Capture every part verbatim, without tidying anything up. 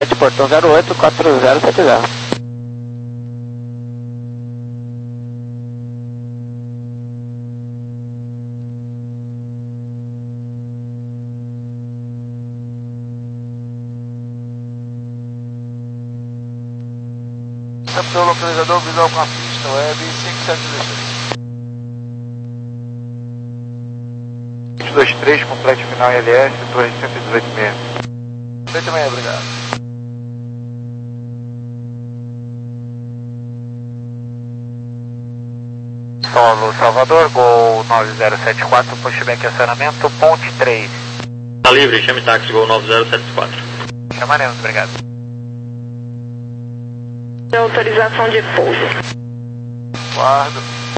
Portão zero oito quatro zero sete zero. Captou o localizador visual com a pista web cinco sete dois três. cinco dois três, complete final I L S, torre cento e dezoito meia. dezoito meia, obrigado. Solo Salvador, Gol nove zero sete quatro, pushback acionamento, ponte três. Tá livre, chame táxi, Gol nove zero sete quatro. Chamaremos, obrigado. Autorização de pouso. Guardo.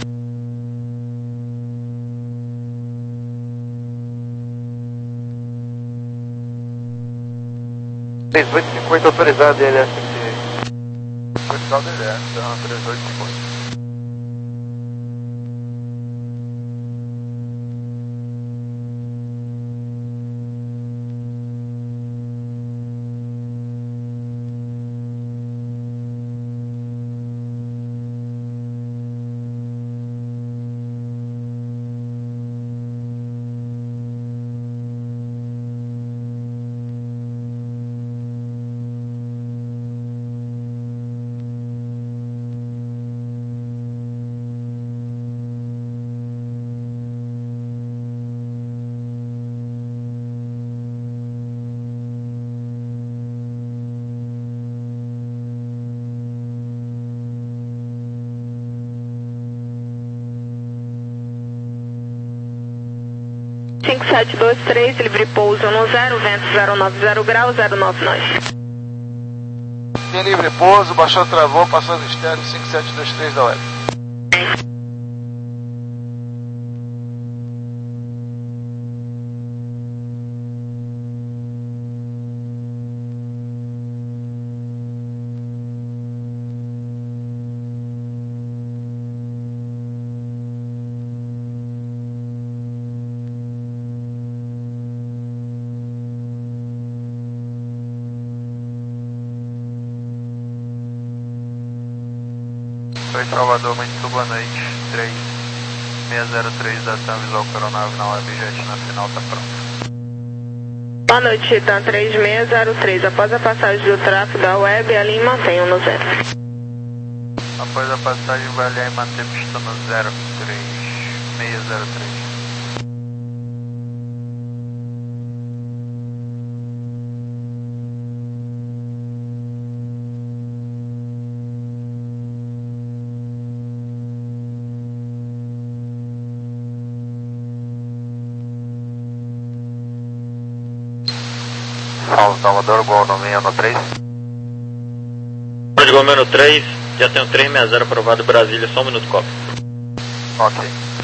três oito cinco oito autorizado, I L S. Oficial do exército, então, três oito cinco oito. cinco sete dois três, livre pouso no zero, vento zero nove zero graus, zero nove nove. Tem livre pouso, baixou, travou, passou do externo cinco sete dois três da web. Oi, Salvador, muito boa noite. três seis zero três da TAM, visual coronave na web, jet nacional, tá pronto. Boa noite, Titan três seis zero três. Após a passagem do tráfego da web, alinhe e mantenha no zero. Após a passagem, vai alinhar e manter pista no zero, três seis zero três. Salvador, Gol no três. Gol no três, já tenho três seis zero aprovado Brasília, só um minuto, copy. Ok.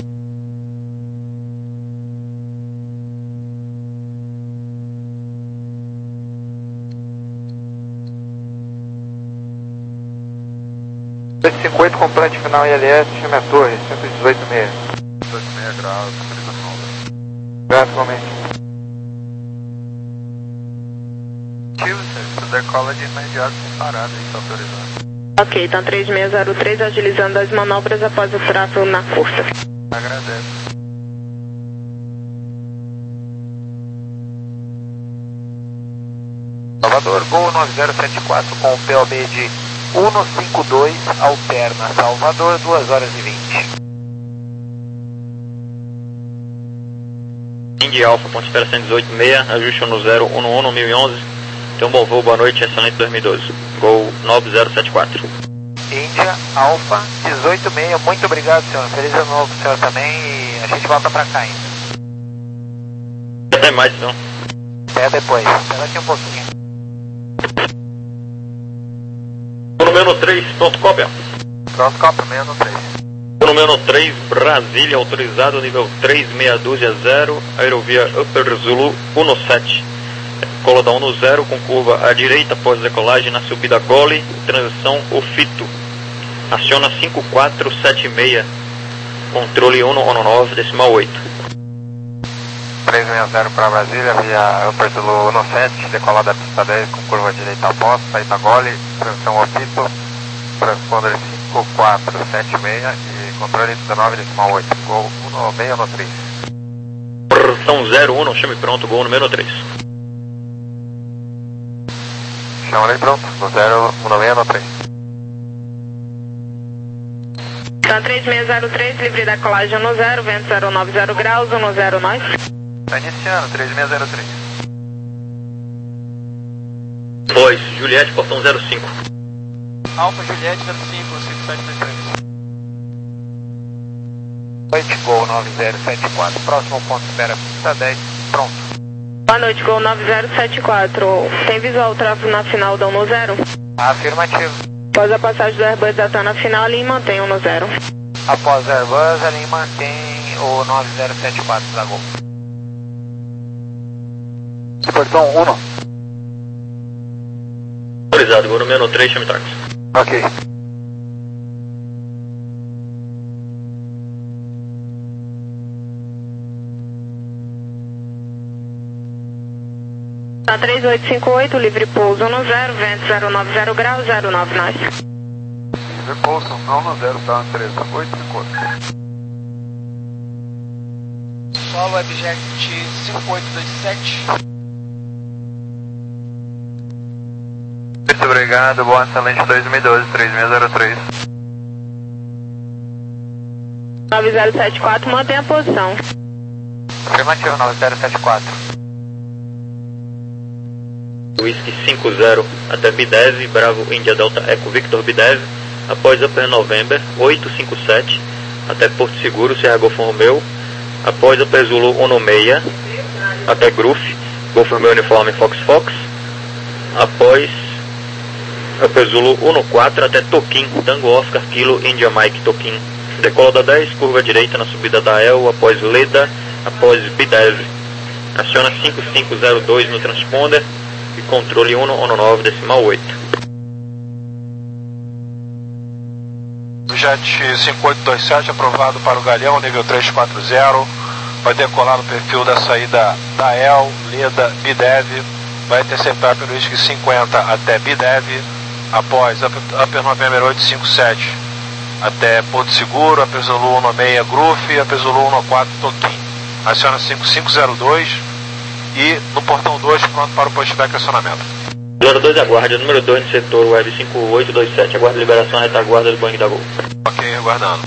dois cinco oito, complete final I L S, chame a torre, cento e dezoito meia. dezoito meia graus, autorização. Praticamente. Decola de imediato sem parada, isso autorizado. Ok, então três seis zero três agilizando as manobras após o tráfego na curta. Agradeço. Salvador, Gol nove zero sete quatro com o P O B de cento e cinquenta e dois, alterna Salvador, duas horas e vinte. Indy Alpha, ponte espera cento e dezoito meia, ajuste no zero um um mil e onze. Tenha um bom voo, boa noite, excelente dois mil e doze. Gol nove zero sete quatro. Índia, Alfa, dezoito meia, muito obrigado, senhor. Feliz ano novo, senhor, também, e a gente volta pra cá ainda. Até mais, então. Até depois, espera aqui um pouquinho. Número três, pronto, cópia. Pronto, cópia, menos três. Número três, Brasília, autorizado, nível três meia dúzia zero, aerovia Upper Zulu sete. Colodão no zero, com curva à direita após decolagem na subida Gole, transição Ofito. Aciona cinco quatro sete seis, controle um um nove, decimal oito. três seis zero para Brasília, via Upper Zulu um sete, decolada da pista dez com curva direita após, saída gole, transmissão Opito, transponder cinco quatro sete seis e controle dezenove decimal oito, gol um seis um três. Porção zero um, chame pronto, gol número três. Chama ali pronto, no zero um seis um três. Então três seis zero três, livre da colagem no zero, vento zero nove zero graus, um zero nós. Tá iniciando, três seis zero três. Pois, Juliette, portão zero cinco. Alfa Juliette zero cinco, cinco sete dois três. Noite, gol nove zero sete quatro, próximo ponto espera pista dez, pronto. Boa noite, gol nove zero sete quatro. Tem visual tráfego na final da um no zero? Afirmativo. Após a passagem do Airbus da TAM na final, ali mantém um no zero. Após o Airbus, ali mantém o nove zero sete quatro da Gol. Portão um. Autorizado, gol número três, chame táxi. Ok. Tá três oito cinco oito, livre pouso no zero, vento zero nove zero graus, zero nove nós. Livre pouso, não no zero, tá no três oito cinco oito. Solo Webjet cinco oito dois sete. Muito obrigado, boa excelente dois mil e doze, três seis zero três. nove zero sete quatro, mantém a posição. Afirmativo, nove zero sete quatro. Whisky cinco zero até B dez, Bravo India Delta Eco Victor B dez, após Upper November oito cinco sete até Porto Seguro, Sierra Golf Romeo, após Upper Zulu um seis até Groof, Golf Romeo Uniforme Fox Fox, após Upper Zulu um quatro até Toquim, Tango Oscar Kilo India Mike Toquim, decola da dez, curva direita na subida da El, após Leda, após B dez, aciona cinco cinco zero dois no transponder e controle um nove decimal oito. Jet cinco oito dois sete aprovado para o Galeão, nível três quatro zero. Vai decolar no perfil da saída da El, Leda, B Dev. Vai interceptar pelo Whisky cinquenta até B Dev. Após Upper November oito cinco sete até Porto Seguro, Upper Zulu um seis Groof, Upper Zulu um quatro Toquim. Aciona cinco cinco zero dois. E no portão dois, pronto para o pushback e acionamento. zero dois, aguarde, número dois no setor Web cinco oito dois sete, aguarde liberação à retaguarda do Boeing da Gol. Ok, aguardando.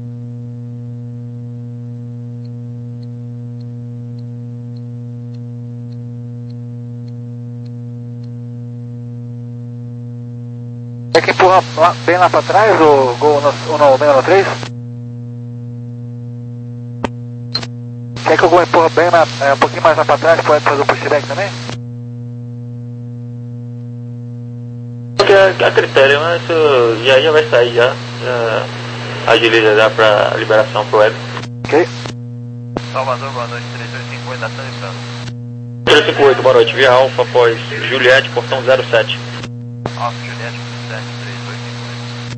É que empurra lá, bem lá para trás o Gol um seis três? Quer que o Gol empurra bem na, é, um pouquinho mais lá para trás, pode fazer o pushback também? A, a critério, mas isso já, já vai sair já, já agiliza já para liberação pro web. Ok. Salvador, boa noite, três dois cinco oito da TAM. três cinco oito, boa noite, via Alfa, após Juliette, portão zero sete. Alfa, Juliette, sete três dois cinco oito.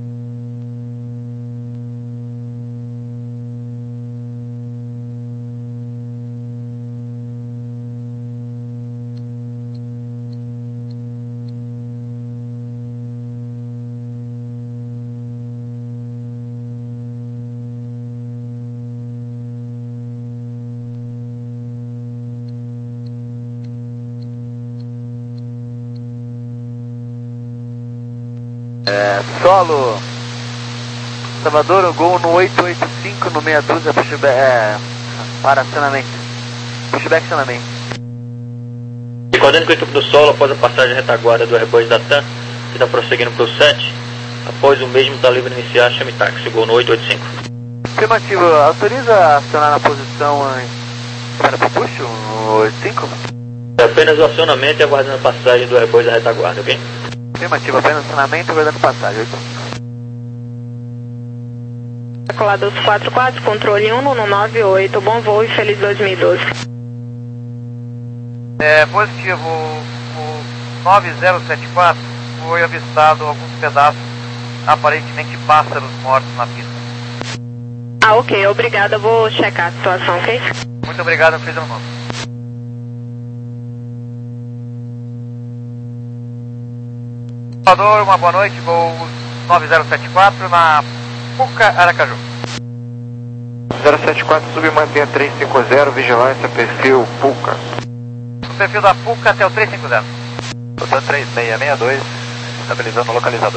É, solo Salvador, o Gol no oito oito cinco, no meia dúzia, pushback, é, para acionamento. Pushback acionamento. Recordando que o equipe do solo, após a passagem retaguarda do Airbus da TAM, que está prosseguindo para o sete, após o mesmo está livre iniciar, chame táxi, Gol no oito oito cinco. Afirmativo, autoriza a acionar na posição para o push, no oito cinco? É apenas o acionamento e aguardando a passagem do Airbus da retaguarda, ok? Afirmativo, apenas acionamento e aguardando passagem, oito cinco. Decolada dos quatro quatro, controle um no nove oito, bom voo e feliz dois mil e doze. É positivo, o nove zero sete quatro foi avistado alguns pedaços, aparentemente pássaros mortos na pista. Ah, ok, obrigada, vou checar a situação, ok? Muito obrigado, fiz o nome. Salvador, uma boa noite, voo nove zero sete quatro na Puca, Aracaju. zero sete quatro, sub mantenha três cinco zero, vigilância, perfil Puca. O perfil da Puca até o três cinco zero. Total três seis seis dois, estabilizando o localizador.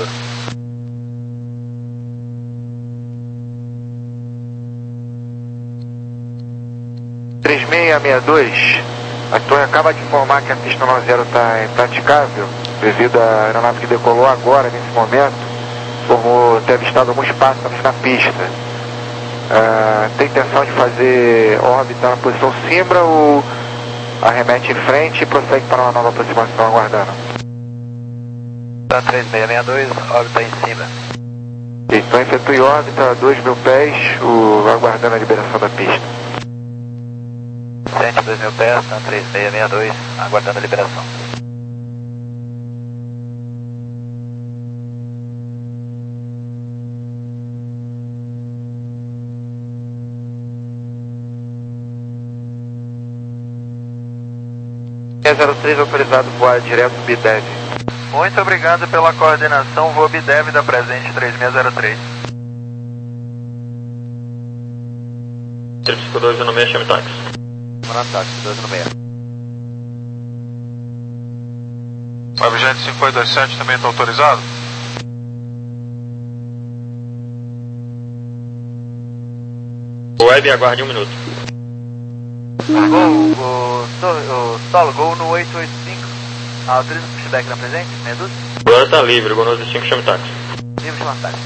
três seis seis dois, a torre acaba de informar que a pista nove zero está impraticável, devido à aeronave que decolou agora, nesse momento, formou ter avistado alguns pássaros na pista. Uh, tem intenção de fazer órbita na posição Simbra ou arremete em frente e prossegue para uma nova aproximação aguardando? Tá três seis seis dois, órbita em cima. Então efetue órbita a dois mil pés, o, aguardando a liberação da pista. Sente dois mil pés, tá três seis seis dois, aguardando a liberação. zero três autorizado voar direto B D E V. Muito obrigado pela coordenação, voo B D E V da presente três seis zero três. três cinco dois no meio, chame táxi. Manda táxi, dois no meio. O Vigente cinco oito dois sete também está autorizado? Web, aguarde um minuto. Gol, o, o solo, gol no oito oito cinco. Autoriza o pushback na presente, Medusa? Agora está livre, Gol no cinco, chame táxi. Livre, chama táxi.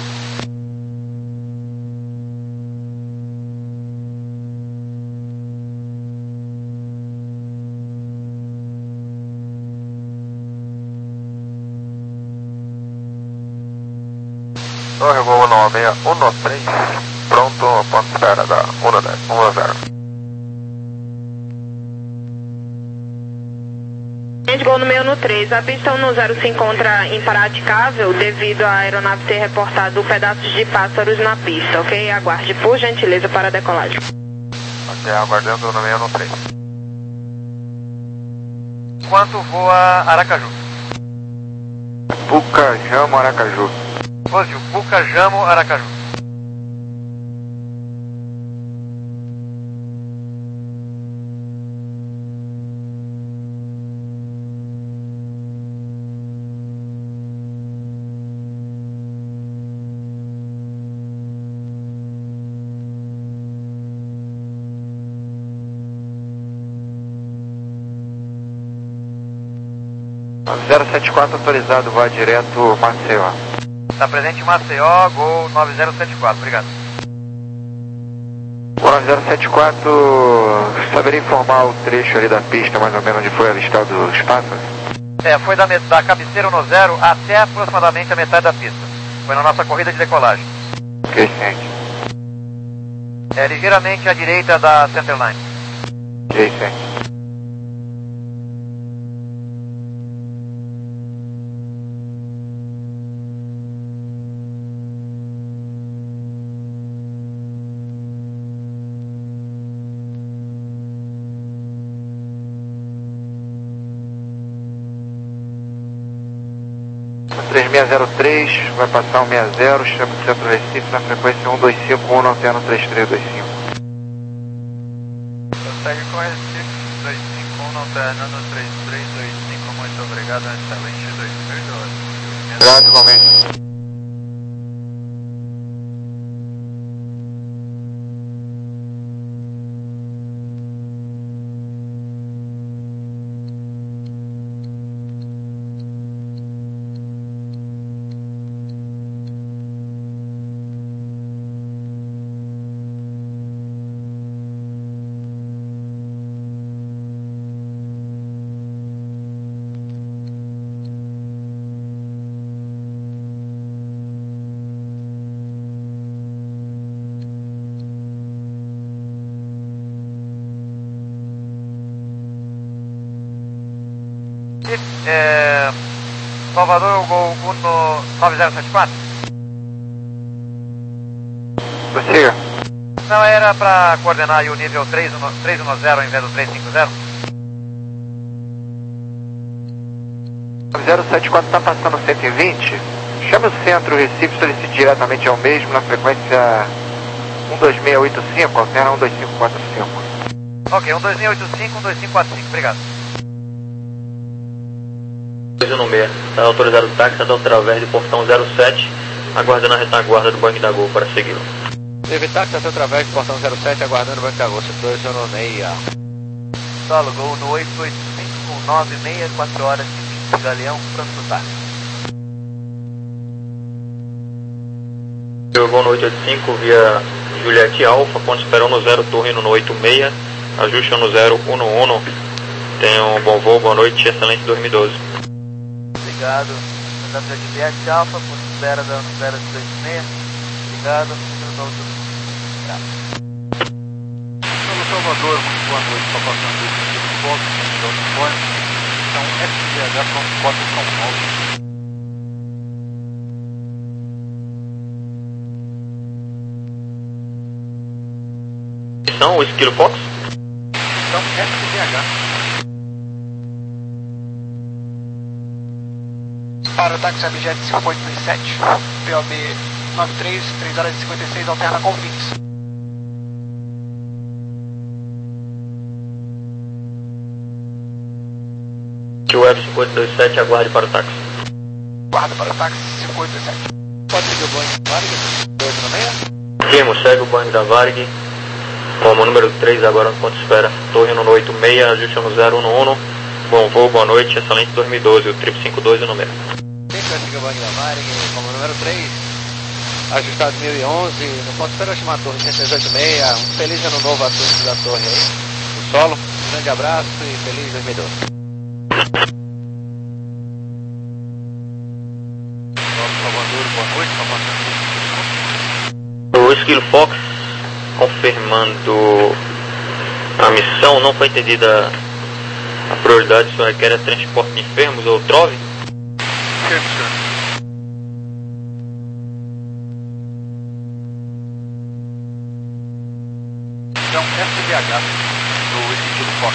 Torre Gol nove seis um três, pronto, ponto de espera da um zero. Gol no meio no três, a pista um zero se encontra impraticável devido à aeronave ter reportado pedaços de pássaros na pista, ok? Aguarde por gentileza para a decolagem. Ok, aguardando no meio no três. Quanto voa Aracaju? Puca, Jamo, Aracaju. Positivo, Puca, Jamo, Aracaju. zero sete quatro autorizado, voar direto Maceió. Está presente em Maceió, Gol nove zero sete quatro, obrigado. Gol nove zero sete quatro, saberia informar o trecho ali da pista, mais ou menos onde foi avistado os pássaros? É, foi da, da cabeceira no zero até aproximadamente a metade da pista. Foi na nossa corrida de decolagem. Ok, ciente. É ligeiramente à direita da Centerline. Ok, ciente. três seis zero três, vai passar um seis zero, chama o centro Recife na frequência um dois cinco um, não tendo três três dois cinco. Prossegue com Recife dois cinco um, não tendo três três dois cinco, muito obrigado, excelente dois mil e doze. Obrigado, igualmente. É, Salvador, Gol Uno nove zero sete quatro. Prossiga. Não, era para coordenar aí o nível três um zero ao invés do três cinco zero? zero sete quatro está passando cento e vinte. Chame o centro Recife, solicite diretamente ao mesmo na frequência um dois seis oito cinco, alterna um dois cinco quatro cinco. Ok, um dois seis oito cinco, um dois cinco quatro cinco, obrigado. dois um seis, está autorizado o táxi através do portão zero sete, aguardando a retaguarda do Banco da Gol para segui-lo. Teve táxi através do portão zero sete, aguardando o Banco da Gol, dois um seis. Solo, Gol no oito oito cinco com nove seis, quatro horas e vinte, Galeão, pronto pro táxi. Gol no oito oito cinco via Juliette Alfa, ponto esperou no zero, Torrino no oito seis, ajuste no zero um um. Tenham um bom voo, boa noite, excelente dois mil e doze. Obrigado. Mandamos a Juliette Alfa, ponto espera da zero dois seis. Obrigado. Obrigado. Pelo Salvador, muito boa noite, está passando aqui no foco, no telefone. Então, S G H, Foto São Paulo. São o Esquilo Fox? Então, S G H. Para o táxi Abjet cinco oito dois sete, P O B nove três, três horas e cinquenta e seis, alterna com Vix. Que o Web cinco oito dois sete aguarde para o táxi. Guarda para o táxi cinco oito dois sete. Pode seguir o Boeing da Varig, dois um seis. Firmo, segue o Boeing da Varig, como número três agora no ponto de espera. Torre no oito seis, ajuste no zero um um. Bom voo, boa noite, excelente dois mil e doze, o triplo cinco dois no meio. Sempre vai seguir o Boeing da Varig, como número três, ajustado mil e onze, no ponto de espera eu chamar a torre cento e oito seis. Um feliz ano novo a todos da torre aí, do solo. Um grande abraço e feliz dois mil e doze. Salvador, boa noite, está passando O Esquilo Fox, confirmando a missão, não foi entendida a prioridade, se requer transporte de enfermos ou trove? Firme, senhor. Então, S B H, do Esquilo Fox.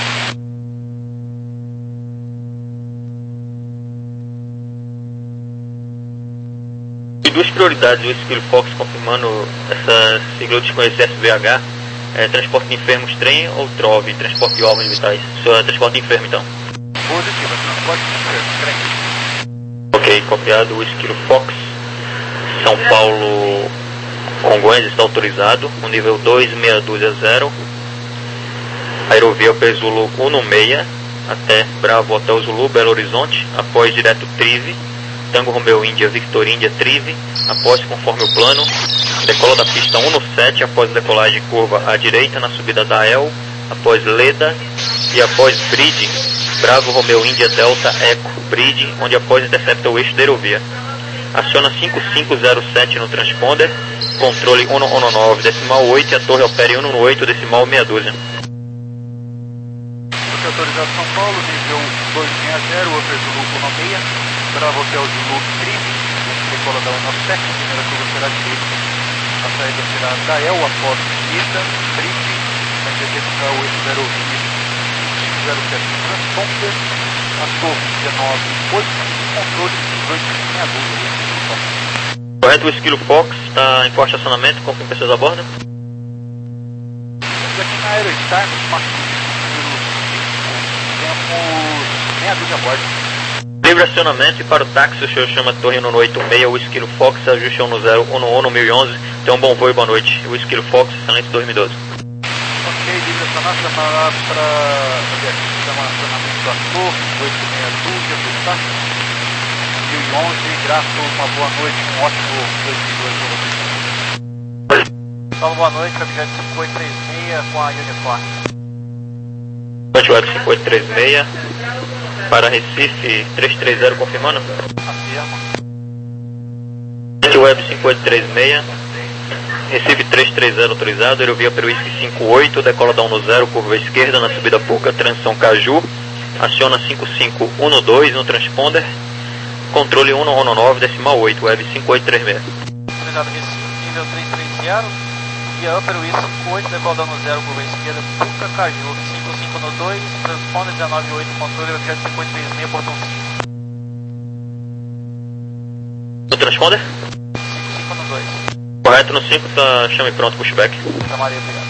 E duas prioridades, o Esquilo Fox confirmando essa sigla de desconhecer S B H, é, transporte de enfermos, trem ou trove, transporte de órgãos vitais? Só é transporte de enfermo então. Positivo, transporte de enfermos, trem. Ok, copiado, o Esquilo Fox, São Paulo, Congonhas está autorizado, o nível dois seis dois zero, aerovia Pezulo um seis, até Bravo Hotel Zulu, Belo Horizonte, após direto Trive, Tango Romeo Índia, Victor Índia, Trive, após conforme o plano, decola da pista um sete, após decolagem curva à direita na subida da El, após Leda e após Bride, Bravo Romeo Índia Delta Eco Bride, onde após intercepta o eixo da aerovia. Aciona cinco cinco zero sete no transponder, controle um um nove decimal oito e a torre opera um oito decimal meia dúzia. Você autorizado São Paulo, nível dois seis zero, Upper Zulu um seis, Bravo Hotel Zulu Trive, decola da um sete, primeira curva será direita, a saída será da El, após Ida, Trive, vai detectar o eixo da aerovia cinco zero sete no transponder, a torre dezenove oito, controle dezoito meia dúzia. Correto, o Esquilo Fox está em forte estacionamento, confirme pessoas a bordo. Estamos aqui na Aerostar, no Smart número cinco, temos meia dúzia a bordo. Livre acionamento e para o táxi, o senhor chama Torre no oito seis, o Esquilo Fox, ajuste no zero um um no mil e onze, tenha um bom voo e boa noite. O Esquilo Fox, excelente dois mil e doze. Ok, livre acionamento, chama para chama acionamento da torre, oito meia dúzia, por táxi, mil e onze, grato, uma boa noite, um ótimo dois mil e doze para vocês. Então, boa noite, Abjet cinco oito três seis com a Uniform. Noite Web cinco oito três seis, para Recife três três zero, confirmando. Afirma. Noite Web cinco oito três seis, Recife três três zero autorizado, aerovia Peruísque cinco oito, decola da um zero, curva esquerda na subida Puca, transição Caju, aciona cinco cinco um dois no transponder, controle um um nove decimal oito, Web cinco oito três seis. Autorizado Recife, nível três três zero, via Upper Wii cinco oito, decola da um zero, curva esquerda, Puca, Caju, cinco cinco no dois, transponder dezenove oito, controle Abjet cinco oito três seis, portão cinco. transponder? cinco no dois. Correto no cinco, tá, chame pronto, pushback. Santa Maria, obrigado.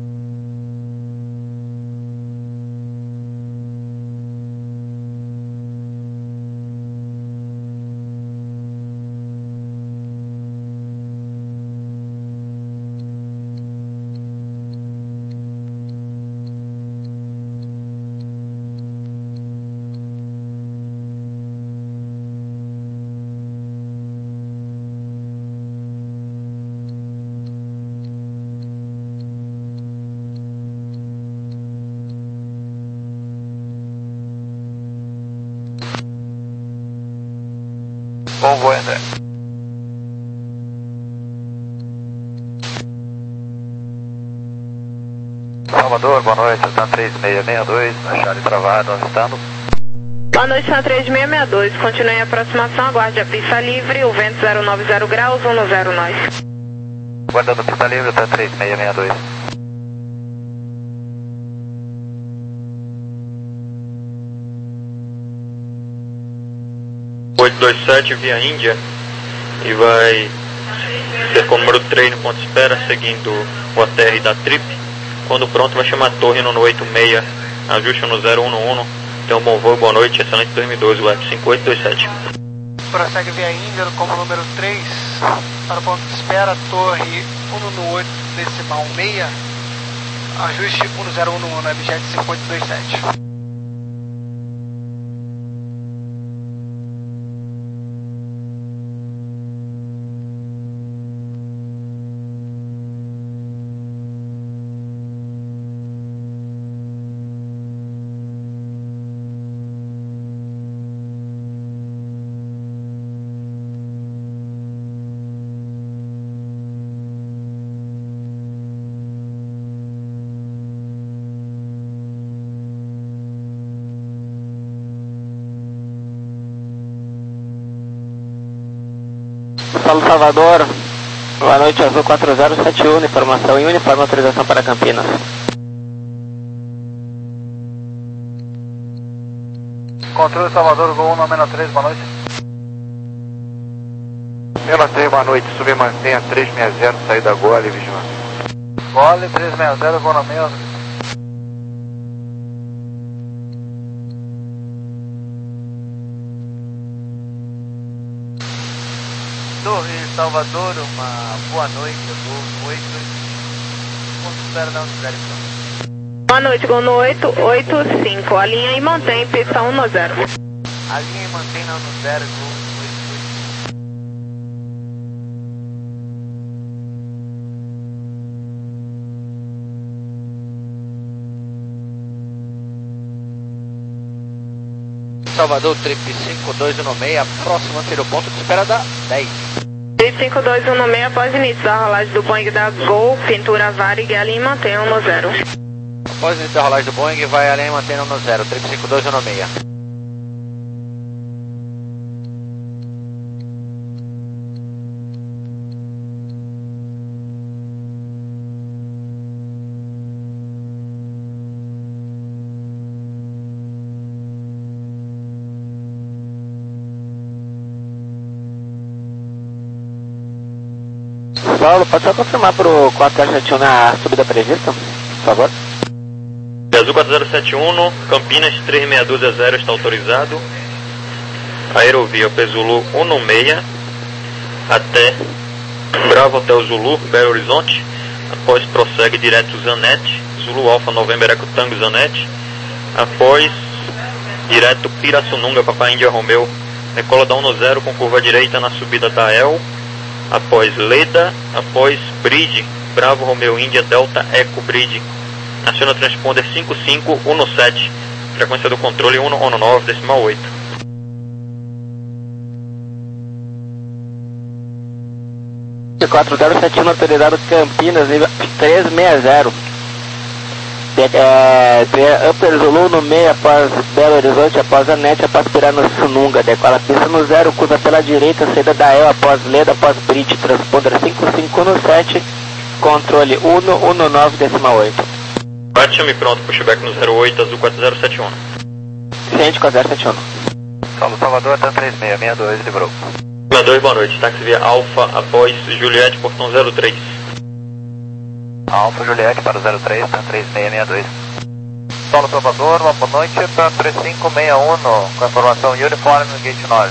Bom voo, André. Salvador, boa noite, está três seis seis dois, na Charlie travado, avistando. Boa noite, São três seis seis dois. Continue a aproximação, aguarde a pista livre, o vento zero nove zero graus, um no zero nós. Guardando pista livre, está três seis seis dois. oito dois sete via Índia e vai ser com o número três no ponto de espera, seguindo o A T R da Trip. Quando pronto, vai chamar a torre no oito seis, ajuste no zero um um. Tem um bom voo, boa noite, excelente dois mil e doze, web cinco oito dois sete. Prossegue via Índia como número três para o ponto de espera, torre um no oito decimal seis, ajuste um zero um um no Webjet cinco oito dois sete. Solo Salvador, boa noite, Azul quatro zero sete um, informação e uniforme, autorização para Campinas. Controle Salvador, Gol um nove três, boa noite. Mena três, boa noite, submantenha três seis zero, saída Gole, vigilância. Gole três seis zero, vou na mesma. Torre Salvador, uma boa noite, eu vou oito, ponto espera da unidade. Boa noite, Gol no oito oito cinco, alinha e mantém, pista um no zero. Alinha e mantém na no zero, Gol oito oito. Salvador, trip cinco dois um seis, próximo anterior ponto de espera da dez. trip cinco dois um seis, após início da rolagem do Boeing da Gol, pintura Varig, alinha e mantém um no zero. Após início da rolagem do Boeing, vai alinha e mantém um no zero, trip cinco dois um seis. Paulo, pode só confirmar para o quatro zero sete um na subida prevista, por favor? Azul quatro zero sete um, Campinas três seis dois zero está autorizado. Aerovia P Zulu um seis até Bravo Hotel Zulu, Belo Horizonte. Após prossegue direto Zanete, Zulu Alfa November Eco Tango Zanete. Após direto Pirassununga, Papai Índia Romeu. Decola da um no zero com curva direita na subida da El. Após Leda, após Bridge, Bravo Romeo Índia Delta Eco Bridge. Aciona o transponder cinco cinco um sete, frequência do controle um nove decimal oito. quatro zero sete um, autorizado Campinas, nível três seis zero. É, é, Upper Zulu no meio, após Belo Horizonte, após a NET, após Pirassununga, decola a pista no zero, curva pela direita, saída da E L, após Leda, após Bridge, transponder cinco cinco um sete, controle um um nove decimal oito. Bate, chame pronto, pushback no zero oito, Azul quatro zero sete um. Ciente quatro zero sete um. Solo Salvador, tá três seis seis dois, livrou. dois, boa noite. Táxi via Alfa após Juliette, portão zero três. Alfa Juliette para o zero três, tá três seis seis dois. Solo Salvador, uma boa noite, tá três cinco seis um, com a informação uniforme no gate nove.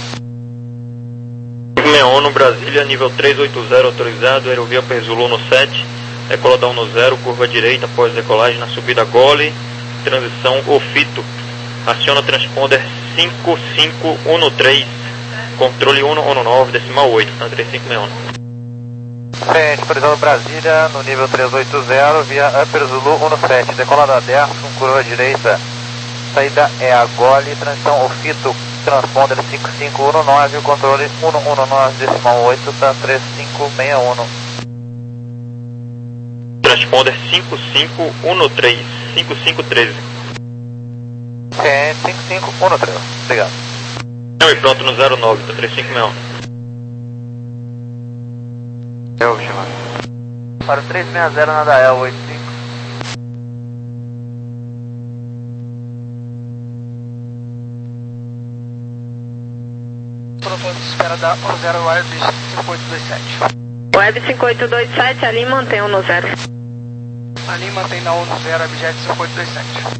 cinco seis um, Brasília, nível três oito zero autorizado, aerovia para Zulu no sete, decoladão no zero, curva direita após decolagem na subida Gole, transição Ofito. Aciona o transponder cinco cinco um três, controle um um nove, decimal oito, tá três cinco seis um. Frente, prisão Brasília, no nível três oito zero, via Upper Zulu um sete, decolada aberta, com curva direita, saída é a Gole, transição Ofito, transponder cinco cinco um nove, controle um um nove, decimal oito, tá três cinco seis um. Transponder cinco cinco um três, cinco cinco um três. Sim, cinco cinco um três, obrigado. Não, e pronto no zero nove, tá três cinco seis um. Eu, Vigilante. Para o três seis zero na Dael, oito cinco. Protocolo de espera da um zero Web cinco oito dois sete. Web cinco oito dois sete, ali mantém o no zero. Ali mantém na um zero, Webjet cinco oito dois sete.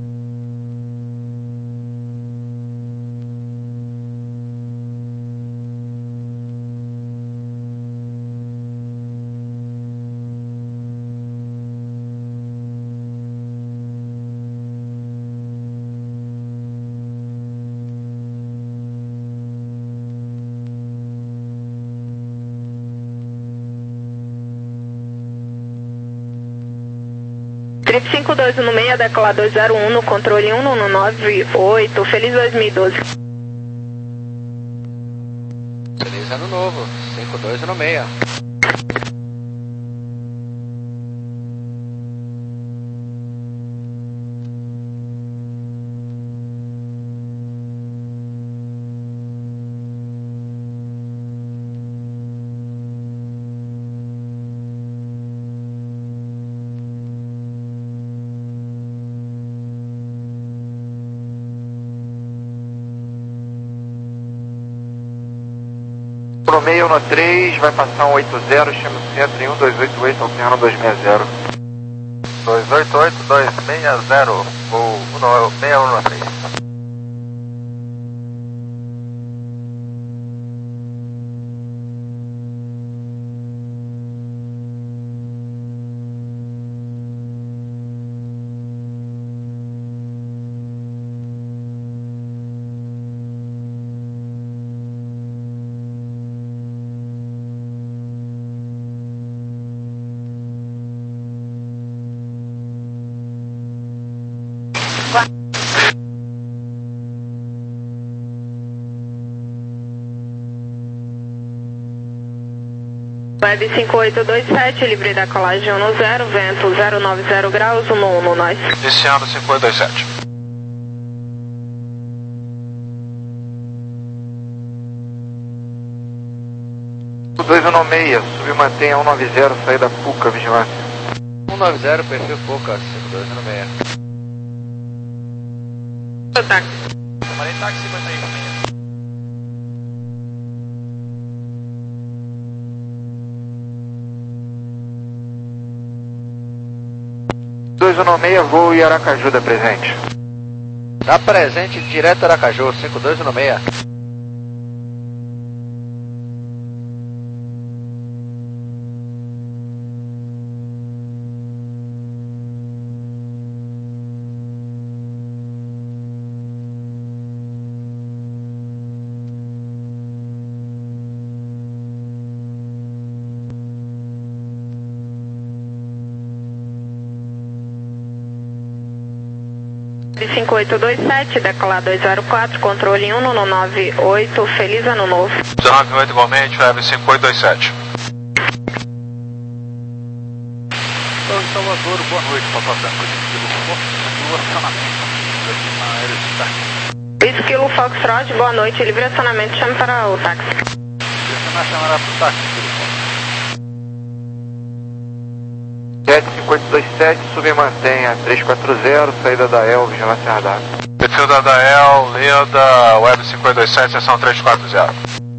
Trip cinco dois um seis, decolar dois zero um no controle um um nove oito, feliz dois mil e doze. Feliz ano novo, cinco dois um seis. No meio no três, vai passar um oito zero, chama o centro em um dois oito oito, alterno dois seis zero. dois oito oito dois seis zero, ou seis um três. Web cinco oito dois sete, livre da colagem um no zero, vento zero nove zero graus, um no um, nós. Iniciando cinco oito dois sete. dois um seis, submantenha um nove zero, saída Puca, vigilância. um nove zero, perfil Puca, cinco dois um seis. Táxi. Tomarei táxi cinquenta e um. dois um seis, voo e Aracaju da presente. Dá presente direto Aracaju, cinco dois um seis. cinco oito dois sete, decolar dois zero quatro, controle um um nove oito, feliz ano novo. dezenove oito igualmente, Web cinco oito dois sete. São Salvador, boa noite, Papa Franco, de estacionamento, na aeroestação. Isso, Kilo Foxtrot, boa noite, livre acionamento, chame para o táxi. Direcionar chamará para o táxi, Jet cinco oito dois sete, submantenha três quatro zero, saída da E L, vigilância radar. Perfil da Dael, Leda, Web cinco oito dois sete, seção três quatro zero.